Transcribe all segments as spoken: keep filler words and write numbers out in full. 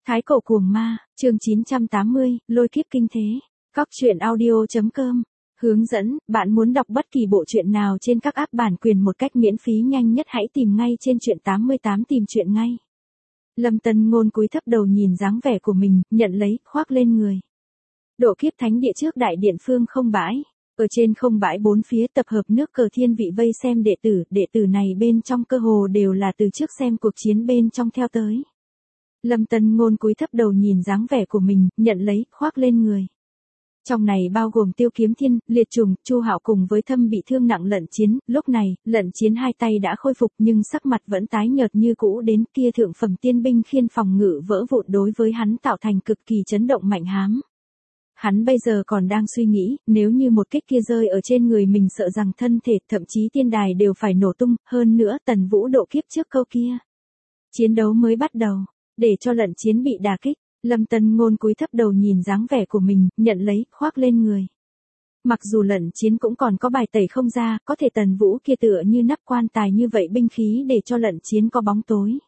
Thái cổ cuồng ma, chương chín trăm tám mươi, lôi kiếp kinh thế. Cóc truyện audio.com. Hướng dẫn, bạn muốn đọc bất kỳ bộ truyện nào trên các app bản quyền một cách miễn phí nhanh nhất hãy tìm ngay trên truyện tám mươi tám tìm truyện ngay. Lâm Tân Ngôn cúi thấp đầu nhìn dáng vẻ của mình, nhận lấy, khoác lên người. Độ kiếp thánh địa trước đại điện phương không bãi. Ở trên không bãi bốn phía tập hợp nước cờ thiên vị vây xem đệ tử, đệ tử này bên trong cơ hồ đều là từ trước xem cuộc chiến bên trong theo tới. Lâm Tân Ngôn cúi thấp đầu nhìn dáng vẻ của mình, nhận lấy, khoác lên người. Trong này bao gồm Tiêu Kiếm Thiên, Liệt Trùng, Chu Hạo cùng với Thâm bị thương nặng Lận Chiến, lúc này, Lận Chiến hai tay đã khôi phục nhưng sắc mặt vẫn tái nhợt như cũ đến kia thượng phẩm tiên binh khiên phòng ngự vỡ vụn đối với hắn tạo thành cực kỳ chấn động mạnh hám. Hắn bây giờ còn đang suy nghĩ, nếu như một kích kia rơi ở trên người mình sợ rằng thân thể, thậm chí tiên đài đều phải nổ tung, hơn nữa Tần Vũ độ kiếp trước câu kia. Chiến đấu mới bắt đầu. Để cho Lận Chiến bị đả kích, Lâm Tân Ngôn cúi thấp đầu nhìn dáng vẻ của mình, nhận lấy, khoác lên người. Mặc dù Lận Chiến cũng còn có bài tẩy không ra, có thể Tần Vũ kia tựa như nắp quan tài như vậy binh khí để cho Lận Chiến có bóng tối.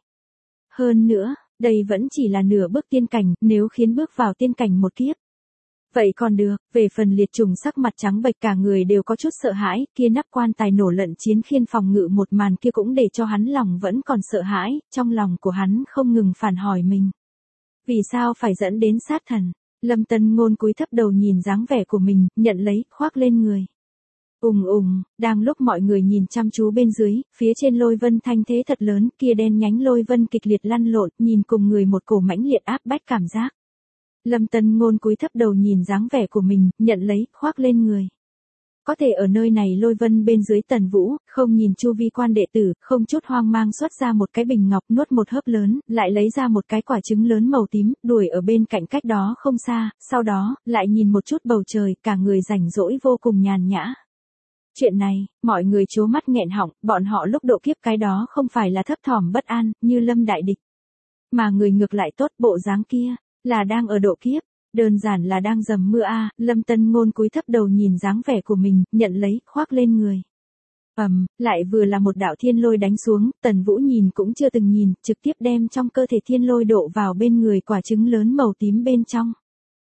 Hơn nữa, đây vẫn chỉ là nửa bước tiên cảnh, nếu khiến bước vào tiên cảnh một kiếp. Vậy còn được, về phần Liệt Trùng sắc mặt trắng bệch cả người đều có chút sợ hãi, kia nắp quan tài nổ Lận Chiến khiên phòng ngự một màn kia cũng để cho hắn lòng vẫn còn sợ hãi, trong lòng của hắn không ngừng phản hỏi mình. Vì sao phải dẫn đến sát thần? Lâm Tân Ngôn cúi thấp đầu nhìn dáng vẻ của mình, nhận lấy, khoác lên người. Ùng ùng, đang lúc mọi người nhìn chăm chú bên dưới, phía trên lôi vân thanh thế thật lớn, kia đen nhánh lôi vân kịch liệt lăn lộn, nhìn cùng người một cổ mãnh liệt áp bách cảm giác. Lâm Tân Ngôn cúi thấp đầu nhìn dáng vẻ của mình, nhận lấy, khoác lên người. Có thể ở nơi này lôi vân bên dưới Tần Vũ, không nhìn chu vi quan đệ tử, không chút hoang mang xuất ra một cái bình ngọc nuốt một hớp lớn, lại lấy ra một cái quả trứng lớn màu tím, đuổi ở bên cạnh cách đó không xa, sau đó, lại nhìn một chút bầu trời, cả người rảnh rỗi vô cùng nhàn nhã. Chuyện này, mọi người trố mắt nghẹn họng, bọn họ lúc độ kiếp cái đó không phải là thấp thỏm bất an, như Lâm đại địch. Mà người ngược lại tốt bộ dáng kia, là đang ở độ kiếp. Đơn giản là đang dầm mưa a. À, Lâm Tân Ngôn cúi thấp đầu nhìn dáng vẻ của mình, nhận lấy, khoác lên người. Ầm, um, lại vừa là một đạo thiên lôi đánh xuống, Tần Vũ nhìn cũng chưa từng nhìn, trực tiếp đem trong cơ thể thiên lôi độ vào bên người quả trứng lớn màu tím bên trong.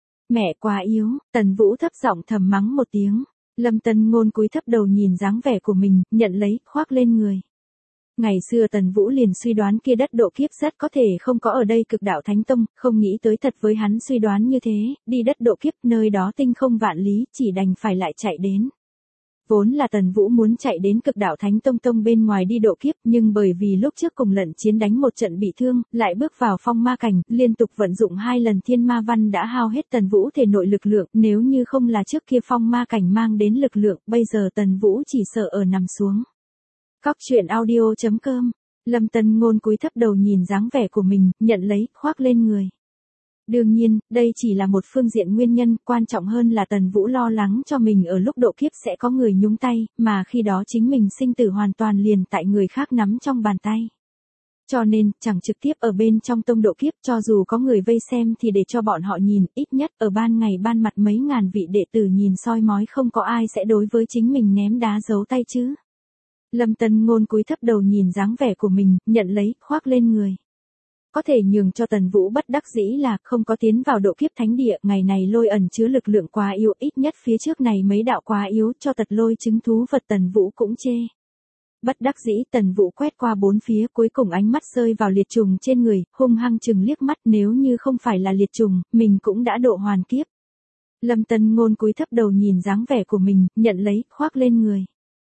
Mẹ quá yếu, Tần Vũ thấp giọng thầm mắng một tiếng. Lâm Tân Ngôn cúi thấp đầu nhìn dáng vẻ của mình, nhận lấy, khoác lên người. Ngày xưa Tần Vũ liền suy đoán kia đất độ kiếp rất có thể không có ở đây Cực Đạo Thánh Tông, không nghĩ tới thật với hắn suy đoán như thế, đi đất độ kiếp nơi đó tinh không vạn lý, chỉ đành phải lại chạy đến. Vốn là Tần Vũ muốn chạy đến Cực Đạo Thánh Tông Tông bên ngoài đi độ kiếp, nhưng bởi vì lúc trước cùng Lận Chiến đánh một trận bị thương, lại bước vào phong ma cảnh, liên tục vận dụng hai lần thiên ma văn đã hao hết Tần Vũ thể nội lực lượng, nếu như không là trước kia phong ma cảnh mang đến lực lượng, bây giờ Tần Vũ chỉ sợ ở nằm xuống. Cóc truyện audio.com. Lâm Tân Ngôn cúi thấp đầu nhìn dáng vẻ của mình, nhận lấy, khoác lên người. Đương nhiên, đây chỉ là một phương diện nguyên nhân, quan trọng hơn là Tần Vũ lo lắng cho mình ở lúc độ kiếp sẽ có người nhúng tay, mà khi đó chính mình sinh tử hoàn toàn liền tại người khác nắm trong bàn tay. Cho nên, chẳng trực tiếp ở bên trong tông độ kiếp, cho dù có người vây xem thì để cho bọn họ nhìn, ít nhất ở ban ngày ban mặt mấy ngàn vị đệ tử nhìn soi mói không có ai sẽ đối với chính mình ném đá giấu tay chứ. Lâm Tân Ngôn cúi thấp đầu nhìn dáng vẻ của mình, nhận lấy, khoác lên người. Có thể nhường cho Tần Vũ bất đắc dĩ là không có tiến vào độ kiếp thánh địa, ngày này lôi ẩn chứa lực lượng quá yếu, ít nhất phía trước này mấy đạo quá yếu, cho tật lôi chứng thú vật Tần Vũ cũng chê. Bất đắc dĩ Tần Vũ quét qua bốn phía, cuối cùng ánh mắt rơi vào Liệt Trùng trên người, hung hăng chừng liếc mắt, nếu như không phải là Liệt Trùng, mình cũng đã độ hoàn kiếp. Lâm Tân Ngôn cúi thấp đầu nhìn dáng vẻ của mình, nhận lấy, khoác lên người.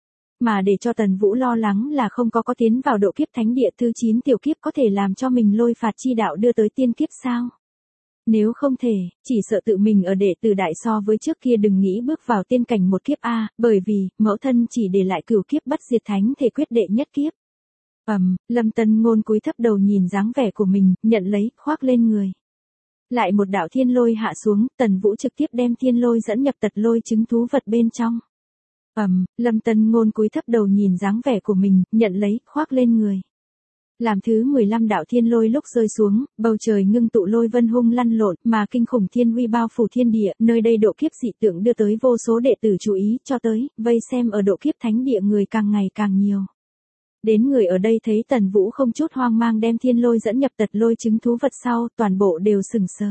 Mà để cho Tần Vũ lo lắng là không có có tiến vào độ kiếp thánh địa thứ chín tiểu kiếp có thể làm cho mình lôi phạt chi đạo đưa tới tiên kiếp sao? Nếu không thể, chỉ sợ tự mình ở đệ tử đại so với trước kia đừng nghĩ bước vào tiên cảnh một kiếp a, bởi vì mẫu thân chỉ để lại cửu kiếp bất diệt thánh thể quyết đệ nhất kiếp. Ầm, um, Lâm Tân Ngôn cúi thấp đầu nhìn dáng vẻ của mình, nhận lấy, khoác lên người. Lại một đạo thiên lôi hạ xuống, Tần Vũ trực tiếp đem thiên lôi dẫn nhập tật lôi chứng thú vật bên trong. Ầm, um, Lâm Tân Ngôn cúi thấp đầu nhìn dáng vẻ của mình, nhận lấy, khoác lên người. Làm thứ mười lăm đạo thiên lôi lúc rơi xuống, bầu trời ngưng tụ lôi vân hung lăn lộn, mà kinh khủng thiên uy bao phủ thiên địa, nơi đây độ kiếp dị tượng đưa tới vô số đệ tử chú ý, cho tới, vây xem ở độ kiếp thánh địa người càng ngày càng nhiều. Đến người ở đây thấy Tần Vũ không chút hoang mang đem thiên lôi dẫn nhập tật lôi chứng thú vật sau, toàn bộ đều sừng sờ.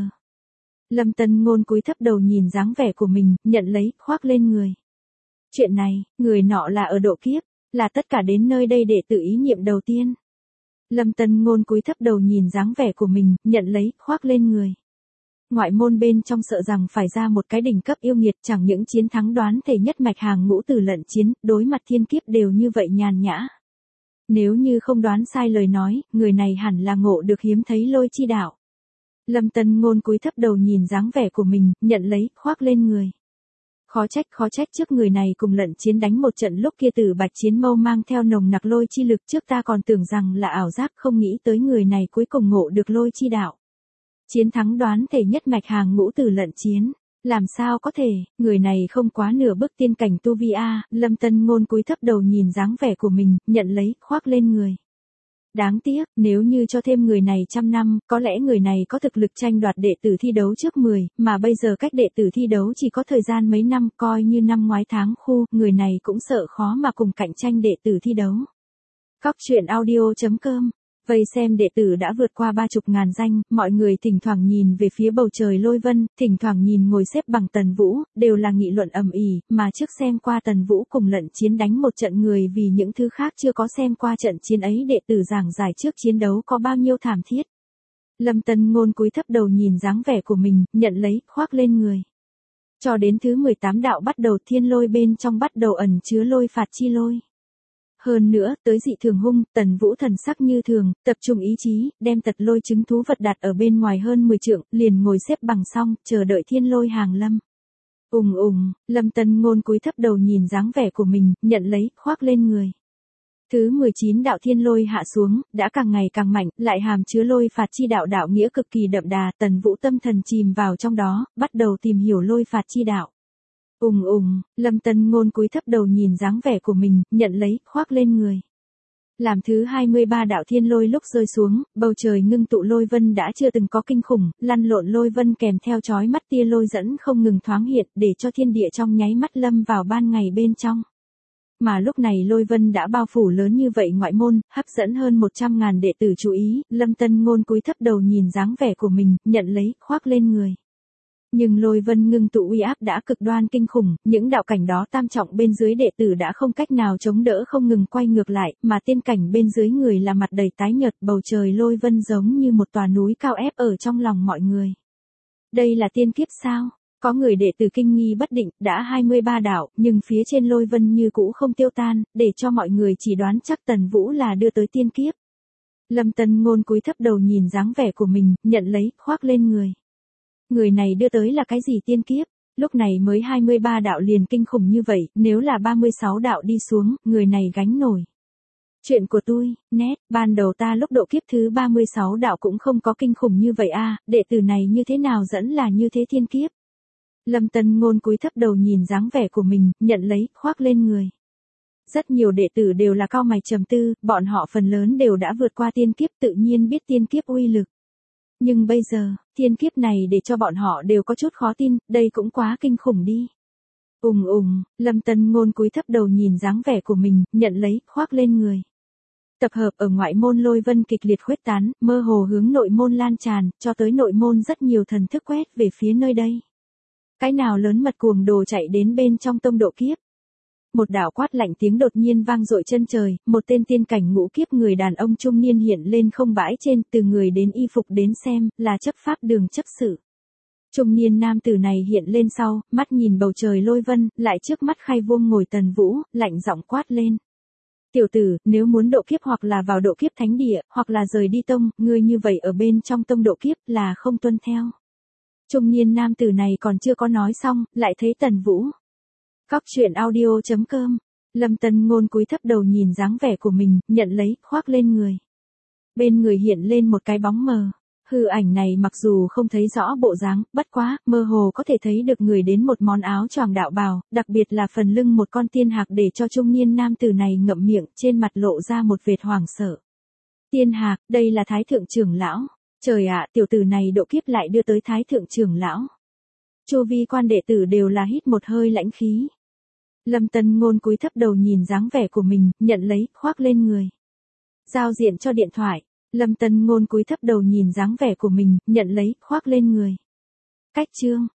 Lâm Tân Ngôn cúi thấp đầu nhìn dáng vẻ của mình, nhận lấy, khoác lên người. Chuyện này, người nọ là ở độ kiếp, là tất cả đến nơi đây để tự ý niệm đầu tiên. Lâm Tân Ngôn cúi thấp đầu nhìn dáng vẻ của mình, nhận lấy, khoác lên người. Ngoại môn bên trong sợ rằng phải ra một cái đỉnh cấp yêu nghiệt, chẳng những chiến thắng đoán thể nhất mạch hàng ngũ từ lận chiến, đối mặt thiên kiếp đều như vậy nhàn nhã. Nếu như không đoán sai lời nói, người này hẳn là ngộ được hiếm thấy lôi chi đạo. Lâm Tân Ngôn cúi thấp đầu nhìn dáng vẻ của mình, nhận lấy, khoác lên người. Khó trách khó trách trước người này cùng lận chiến đánh một trận lúc kia Tử Bạch Chiến Mâu mang theo nồng nặc lôi chi lực, trước ta còn tưởng rằng là ảo giác, không nghĩ tới người này cuối cùng ngộ được lôi chi đạo. Chiến thắng đoán thể nhất mạch hàng ngũ từ lận chiến. Làm sao có thể, người này không quá nửa bước tiên cảnh tu vi a. Lâm Tân Ngôn cúi thấp đầu nhìn dáng vẻ của mình, nhận lấy, khoác lên người. Đáng tiếc, nếu như cho thêm người này trăm năm, có lẽ người này có thực lực tranh đoạt đệ tử thi đấu trước mười, mà bây giờ cách đệ tử thi đấu chỉ có thời gian mấy năm, coi như năm ngoái tháng khu, người này cũng sợ khó mà cùng cạnh tranh đệ tử thi đấu. Cóc truyện audio chấm com. Vây xem đệ tử đã vượt qua ba chục ngàn danh, mọi người thỉnh thoảng nhìn về phía bầu trời lôi vân, thỉnh thoảng nhìn ngồi xếp bằng Tần Vũ, đều là nghị luận ầm ĩ, mà trước xem qua Tần Vũ cùng lận chiến đánh một trận người vì những thứ khác chưa có xem qua trận chiến ấy đệ tử giảng giải trước chiến đấu có bao nhiêu thảm thiết. Lâm Tân Ngôn cúi thấp đầu nhìn dáng vẻ của mình, nhận lấy, khoác lên người. Cho đến thứ mười tám đạo bắt đầu thiên lôi bên trong bắt đầu ẩn chứa lôi phạt chi lôi. Hơn nữa, tới dị thường hung, Tần Vũ thần sắc như thường, tập trung ý chí, đem tật lôi chứng thú vật đặt ở bên ngoài hơn mười trượng, liền ngồi xếp bằng xong, chờ đợi thiên lôi hàng lâm. Ùng ùng, Lâm Tân Ngôn cúi thấp đầu nhìn dáng vẻ của mình, nhận lấy, khoác lên người. Thứ mười chín đạo thiên lôi hạ xuống, đã càng ngày càng mạnh, lại hàm chứa lôi phạt chi đạo đạo nghĩa cực kỳ đậm đà, Tần Vũ tâm thần chìm vào trong đó, bắt đầu tìm hiểu lôi phạt chi đạo. Ùng ùng, Lâm Tân Ngôn cúi thấp đầu nhìn dáng vẻ của mình, nhận lấy, khoác lên người. Làm thứ hai mươi ba đạo thiên lôi lúc rơi xuống, bầu trời ngưng tụ lôi vân đã chưa từng có kinh khủng, lăn lộn lôi vân kèm theo chói mắt tia lôi dẫn không ngừng thoáng hiện, để cho thiên địa trong nháy mắt lâm vào ban ngày bên trong. Mà lúc này lôi vân đã bao phủ lớn như vậy ngoại môn, hấp dẫn hơn một trăm ngàn đệ tử chú ý, Lâm Tân Ngôn cúi thấp đầu nhìn dáng vẻ của mình, nhận lấy, khoác lên người. Nhưng lôi vân ngưng tụ uy áp đã cực đoan kinh khủng, những đạo cảnh đó tam trọng bên dưới đệ tử đã không cách nào chống đỡ không ngừng quay ngược lại, mà tiên cảnh bên dưới người là mặt đầy tái nhợt, bầu trời lôi vân giống như một tòa núi cao ép ở trong lòng mọi người. Đây là tiên kiếp sao? Có người đệ tử kinh nghi bất định, đã hai mươi ba đạo, nhưng phía trên lôi vân như cũ không tiêu tan, để cho mọi người chỉ đoán chắc Tần Vũ là đưa tới tiên kiếp. Lâm Tân Ngôn cúi thấp đầu nhìn dáng vẻ của mình, nhận lấy, khoác lên người. Người này đưa tới là cái gì tiên kiếp? Lúc này mới hai mươi ba đạo liền kinh khủng như vậy, nếu là ba mươi sáu đạo đi xuống, người này gánh nổi. Chuyện của tôi, nét, ban đầu ta lúc độ kiếp thứ ba mươi sáu đạo cũng không có kinh khủng như vậy a, đệ tử này như thế nào dẫn là như thế thiên kiếp. Lâm Tân Ngôn cúi thấp đầu nhìn dáng vẻ của mình, nhận lấy, khoác lên người. Rất nhiều đệ tử đều là cau mày trầm tư, bọn họ phần lớn đều đã vượt qua tiên kiếp tự nhiên biết tiên kiếp uy lực. Nhưng bây giờ, thiên kiếp này để cho bọn họ đều có chút khó tin, đây cũng quá kinh khủng đi. Ùng ùng, Lâm Tân Ngôn cúi thấp đầu nhìn dáng vẻ của mình, nhận lấy, khoác lên người. Tập hợp ở ngoại môn lôi vân kịch liệt khuếch tán, mơ hồ hướng nội môn lan tràn, cho tới nội môn rất nhiều thần thức quét về phía nơi đây. Cái nào lớn mật cuồng đồ chạy đến bên trong tông độ kiếp. Một đạo quát lạnh tiếng đột nhiên vang dội chân trời, một tên tiên cảnh ngũ kiếp người đàn ông trung niên hiện lên không bãi trên, từ người đến y phục đến xem, là chấp pháp đường chấp sự. Trung niên nam tử này hiện lên sau, mắt nhìn bầu trời lôi vân, lại trước mắt khay vuông ngồi Tần Vũ, lạnh giọng quát lên. Tiểu tử, nếu muốn độ kiếp hoặc là vào độ kiếp thánh địa, hoặc là rời đi tông, ngươi như vậy ở bên trong tông độ kiếp là không tuân theo. Trung niên nam tử này còn chưa có nói xong, lại thấy Tần Vũ. Cóc truyện audio chấm com. Lâm Tân Ngôn cúi thấp đầu nhìn dáng vẻ của mình, nhận lấy, khoác lên người. Bên người hiện lên một cái bóng mờ. Hư ảnh này mặc dù không thấy rõ bộ dáng, bất quá, mơ hồ có thể thấy được người đến một món áo choàng đạo bào, đặc biệt là phần lưng một con tiên hạc để cho trung niên nam tử này ngậm miệng, trên mặt lộ ra một vệt hoảng sợ. Tiên hạc, đây là Thái thượng trưởng lão. Trời ạ, tiểu tử này độ kiếp lại đưa tới Thái thượng trưởng lão. Chu vi quan đệ tử đều là hít một hơi lãnh khí. Lâm Tân Ngôn cúi thấp đầu nhìn dáng vẻ của mình, nhận lấy, khoác lên người. Giao diện cho điện thoại. Lâm Tân Ngôn cúi thấp đầu nhìn dáng vẻ của mình, nhận lấy, khoác lên người. Cách chương.